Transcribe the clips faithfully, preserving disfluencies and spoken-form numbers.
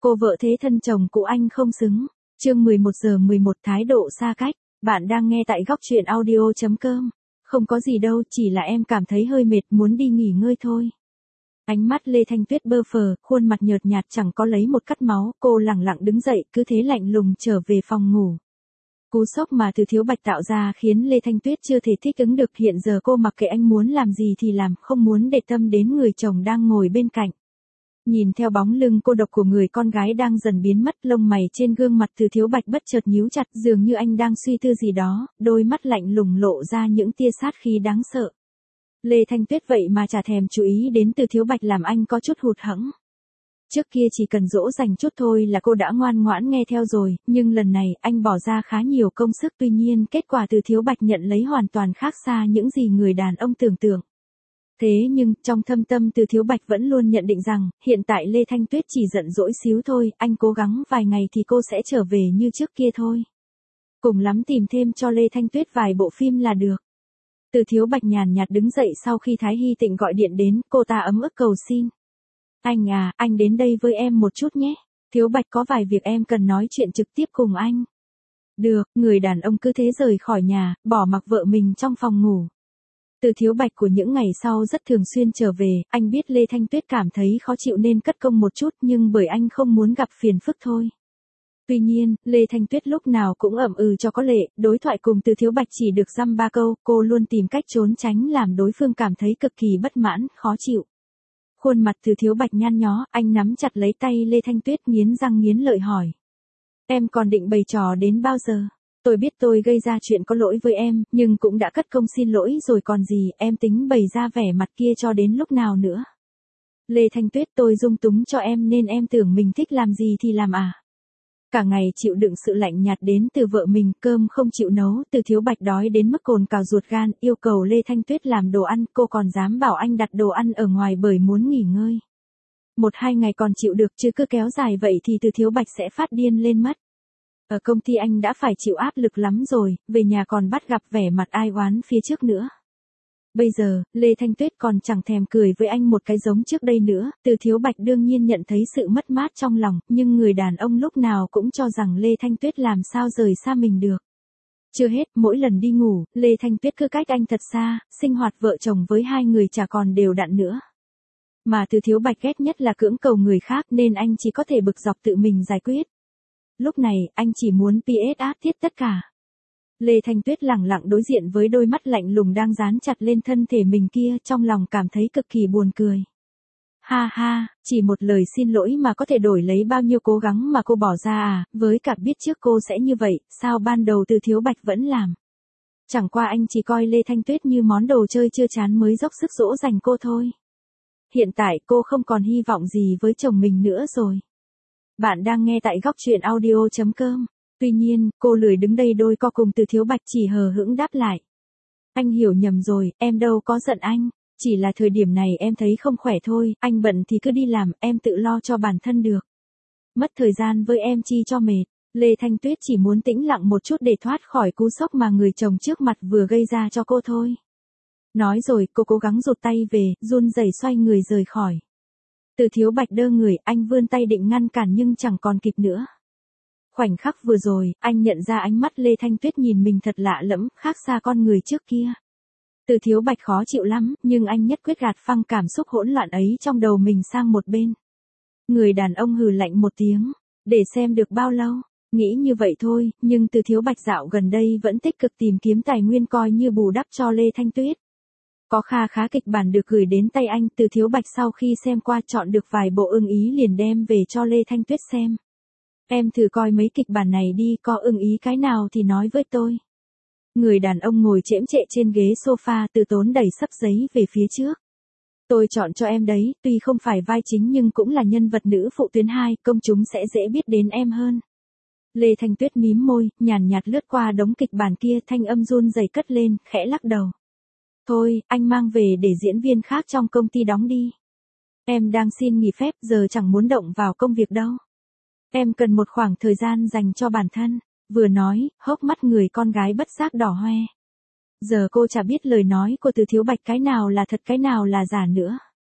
Cô vợ thế thân chồng cũ anh không xứng. Chương mười một giờ mười một thái độ xa cách. Bạn đang nghe tại góc truyện audio chấm com. Không có gì đâu, chỉ là em cảm thấy hơi mệt, muốn đi nghỉ ngơi thôi. Ánh mắt Lê Thanh Tuyết bơ phờ, khuôn mặt nhợt nhạt chẳng có lấy một cắt máu, cô lẳng lặng đứng dậy, cứ thế lạnh lùng trở về phòng ngủ. Cú sốc mà Từ Thiếu Bạch tạo ra khiến Lê Thanh Tuyết chưa thể thích ứng được, hiện giờ cô mặc kệ anh muốn làm gì thì làm, không muốn để tâm đến người chồng đang ngồi bên cạnh. Nhìn theo bóng lưng cô độc của người con gái đang dần biến mất, lông mày trên gương mặt Từ Thiếu Bạch bất chợt nhíu chặt, dường như anh đang suy tư gì đó, đôi mắt lạnh lùng lộ ra những tia sát khí đáng sợ. Lê Thanh Tuyết vậy mà chả thèm chú ý đến Từ Thiếu Bạch làm anh có chút hụt hẫng. Trước kia chỉ cần dỗ dành chút thôi là cô đã ngoan ngoãn nghe theo rồi, nhưng lần này anh bỏ ra khá nhiều công sức, tuy nhiên kết quả Từ Thiếu Bạch nhận lấy hoàn toàn khác xa những gì người đàn ông tưởng tượng. Thế nhưng, trong thâm tâm Từ Thiếu Bạch vẫn luôn nhận định rằng, hiện tại Lê Thanh Tuyết chỉ giận dỗi xíu thôi, anh cố gắng vài ngày thì cô sẽ trở về như trước kia thôi. Cùng lắm tìm thêm cho Lê Thanh Tuyết vài bộ phim là được. Từ Thiếu Bạch nhàn nhạt đứng dậy sau khi Thái Hy Tịnh gọi điện đến, cô ta ấm ức cầu xin. Anh à, anh đến đây với em một chút nhé. Thiếu Bạch có vài việc em cần nói chuyện trực tiếp cùng anh. Được, người đàn ông cứ thế rời khỏi nhà, bỏ mặc vợ mình trong phòng ngủ. Từ Thiếu Bạch của những ngày sau rất thường xuyên trở về, anh biết Lê Thanh Tuyết cảm thấy khó chịu nên cất công một chút, nhưng bởi anh không muốn gặp phiền phức thôi. Tuy nhiên, Lê Thanh Tuyết lúc nào cũng ậm ừ cho có lệ, đối thoại cùng Từ Thiếu Bạch chỉ được dăm ba câu, cô luôn tìm cách trốn tránh làm đối phương cảm thấy cực kỳ bất mãn, khó chịu. Khuôn mặt Từ Thiếu Bạch nhăn nhó, anh nắm chặt lấy tay Lê Thanh Tuyết nghiến răng nghiến lợi hỏi. Em còn định bày trò đến bao giờ? Tôi biết tôi gây ra chuyện có lỗi với em, nhưng cũng đã cất công xin lỗi rồi còn gì, em tính bày ra vẻ mặt kia cho đến lúc nào nữa? Lê Thanh Tuyết, tôi dung túng cho em nên em tưởng mình thích làm gì thì làm à? Cả ngày chịu đựng sự lạnh nhạt đến từ vợ mình, cơm không chịu nấu, Từ Thiếu Bạch đói đến mức cồn cào ruột gan, yêu cầu Lê Thanh Tuyết làm đồ ăn, cô còn dám bảo anh đặt đồ ăn ở ngoài bởi muốn nghỉ ngơi. Một hai ngày còn chịu được chứ cứ kéo dài vậy thì Từ Thiếu Bạch sẽ phát điên lên mất. Ở công ty anh đã phải chịu áp lực lắm rồi, về nhà còn bắt gặp vẻ mặt ai oán phía trước nữa. Bây giờ, Lê Thanh Tuyết còn chẳng thèm cười với anh một cái giống trước đây nữa, Từ Thiếu Bạch đương nhiên nhận thấy sự mất mát trong lòng, nhưng người đàn ông lúc nào cũng cho rằng Lê Thanh Tuyết làm sao rời xa mình được. Chưa hết, mỗi lần đi ngủ, Lê Thanh Tuyết cứ cách anh thật xa, sinh hoạt vợ chồng với hai người chả còn đều đặn nữa. Mà Từ Thiếu Bạch ghét nhất là cưỡng cầu người khác nên anh chỉ có thể bực dọc tự mình giải quyết. Lúc này, anh chỉ muốn pê ét áp thiết tất cả. Lê Thanh Tuyết lẳng lặng đối diện với đôi mắt lạnh lùng đang dán chặt lên thân thể mình kia, trong lòng cảm thấy cực kỳ buồn cười. Ha ha, chỉ một lời xin lỗi mà có thể đổi lấy bao nhiêu cố gắng mà cô bỏ ra à, với cả biết trước cô sẽ như vậy, sao ban đầu Từ Thiếu Bạch vẫn làm. Chẳng qua anh chỉ coi Lê Thanh Tuyết như món đồ chơi chưa chán mới dốc sức dỗ dành cô thôi. Hiện tại cô không còn hy vọng gì với chồng mình nữa rồi. Bạn đang nghe tại góc truyện audio chấm com. Tuy nhiên, cô lười đứng đây đôi co cùng Từ Thiếu Bạch chỉ hờ hững đáp lại. Anh hiểu nhầm rồi, em đâu có giận anh. Chỉ là thời điểm này em thấy không khỏe thôi, anh bận thì cứ đi làm, em tự lo cho bản thân được. Mất thời gian với em chi cho mệt. Lê Thanh Tuyết chỉ muốn tĩnh lặng một chút để thoát khỏi cú sốc mà người chồng trước mặt vừa gây ra cho cô thôi. Nói rồi, cô cố gắng rụt tay về, run rẩy xoay người rời khỏi. Từ Thiếu Bạch đơ người, anh vươn tay định ngăn cản nhưng chẳng còn kịp nữa. Khoảnh khắc vừa rồi, anh nhận ra ánh mắt Lê Thanh Tuyết nhìn mình thật lạ lẫm, khác xa con người trước kia. Từ Thiếu Bạch khó chịu lắm, nhưng anh nhất quyết gạt phăng cảm xúc hỗn loạn ấy trong đầu mình sang một bên. Người đàn ông hừ lạnh một tiếng, để xem được bao lâu, nghĩ như vậy thôi, nhưng Từ Thiếu Bạch dạo gần đây vẫn tích cực tìm kiếm tài nguyên coi như bù đắp cho Lê Thanh Tuyết. Có kha khá kịch bản được gửi đến tay anh, Từ Thiếu Bạch sau khi xem qua chọn được vài bộ ưng ý liền đem về cho Lê Thanh Tuyết xem. Em thử coi mấy kịch bản này đi, có ưng ý cái nào thì nói với tôi. Người đàn ông ngồi chễm chệ trên ghế sofa từ tốn đẩy sấp giấy về phía trước. Tôi chọn cho em đấy, tuy không phải vai chính nhưng cũng là nhân vật nữ phụ tuyến hai, công chúng sẽ dễ biết đến em hơn. Lê Thanh Tuyết mím môi, nhàn nhạt lướt qua đống kịch bản kia, thanh âm run rẩy cất lên, khẽ lắc đầu. Thôi, anh mang về để diễn viên khác trong công ty đóng đi. Em đang xin nghỉ phép, giờ chẳng muốn động vào công việc đâu. Em cần một khoảng thời gian dành cho bản thân. Vừa nói, hốc mắt người con gái bất giác đỏ hoe. Giờ cô chả biết lời nói của Từ Thiếu Bạch cái nào là thật cái nào là giả nữa.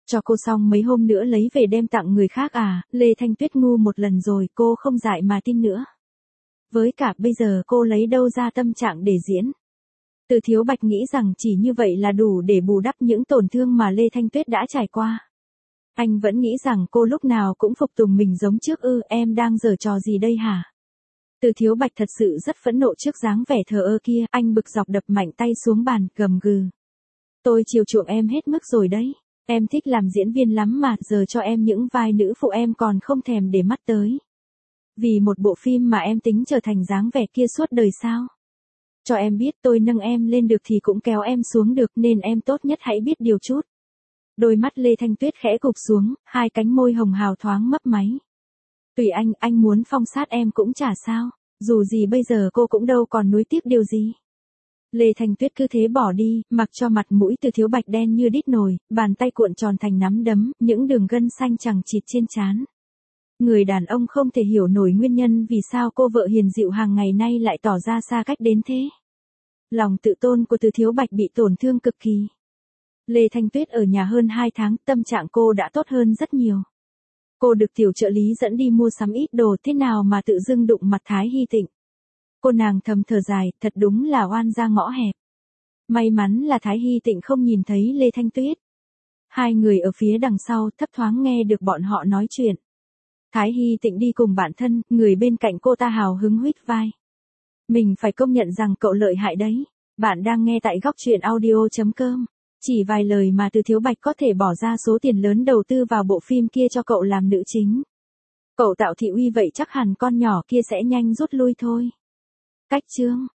Cho cô xong mấy hôm nữa lấy về đem tặng người khác à, Lê Thanh Tuyết ngu một lần rồi cô không dại mà tin nữa. Với cả bây giờ cô lấy đâu ra tâm trạng để diễn. Từ Thiếu Bạch nghĩ rằng chỉ như vậy là đủ để bù đắp những tổn thương mà Lê Thanh Tuyết đã trải qua. Anh vẫn nghĩ rằng cô lúc nào cũng phục tùng mình giống trước ư, em đang giở trò gì đây hả? Từ Thiếu Bạch thật sự rất phẫn nộ trước dáng vẻ thờ ơ kia, anh bực dọc đập mạnh tay xuống bàn, gầm gừ. Tôi chiều chuộng em hết mức rồi đấy. Em thích làm diễn viên lắm mà, giờ cho em những vai nữ phụ em còn không thèm để mắt tới. Vì một bộ phim mà em tính trở thành dáng vẻ kia suốt đời sao? Cho em biết tôi nâng em lên được thì cũng kéo em xuống được nên em tốt nhất hãy biết điều chút. Đôi mắt Lê Thanh Tuyết khẽ gục xuống, hai cánh môi hồng hào thoáng mấp máy. Tùy anh, anh muốn phong sát em cũng chả sao, dù gì bây giờ cô cũng đâu còn nuối tiếc điều gì. Lê Thanh Tuyết cứ thế bỏ đi, mặc cho mặt mũi Từ Thiếu Bạch đen như đít nồi, bàn tay cuộn tròn thành nắm đấm, những đường gân xanh chằng chịt trên trán. Người đàn ông không thể hiểu nổi nguyên nhân vì sao cô vợ hiền dịu hàng ngày nay lại tỏ ra xa cách đến thế. Lòng tự tôn của Từ Thiếu Bạch bị tổn thương cực kỳ. Lê Thanh Tuyết ở nhà hơn hai tháng, tâm trạng cô đã tốt hơn rất nhiều. Cô được tiểu trợ lý dẫn đi mua sắm ít đồ, thế nào mà tự dưng đụng mặt Thái Hy Tịnh. Cô nàng thầm thở dài, thật đúng là oan ra ngõ hẹp. May mắn là Thái Hy Tịnh không nhìn thấy Lê Thanh Tuyết. Hai người ở phía đằng sau thấp thoáng nghe được bọn họ nói chuyện. Thái Hy Tịnh đi cùng bạn thân, người bên cạnh cô ta hào hứng huýt vai. Mình phải công nhận rằng cậu lợi hại đấy. Bạn đang nghe tại góc truyện audio chấm com. Chỉ vài lời mà Từ Thiếu Bạch có thể bỏ ra số tiền lớn đầu tư vào bộ phim kia cho cậu làm nữ chính. Cậu tạo thị uy vậy chắc hẳn con nhỏ kia sẽ nhanh rút lui thôi. Cách chương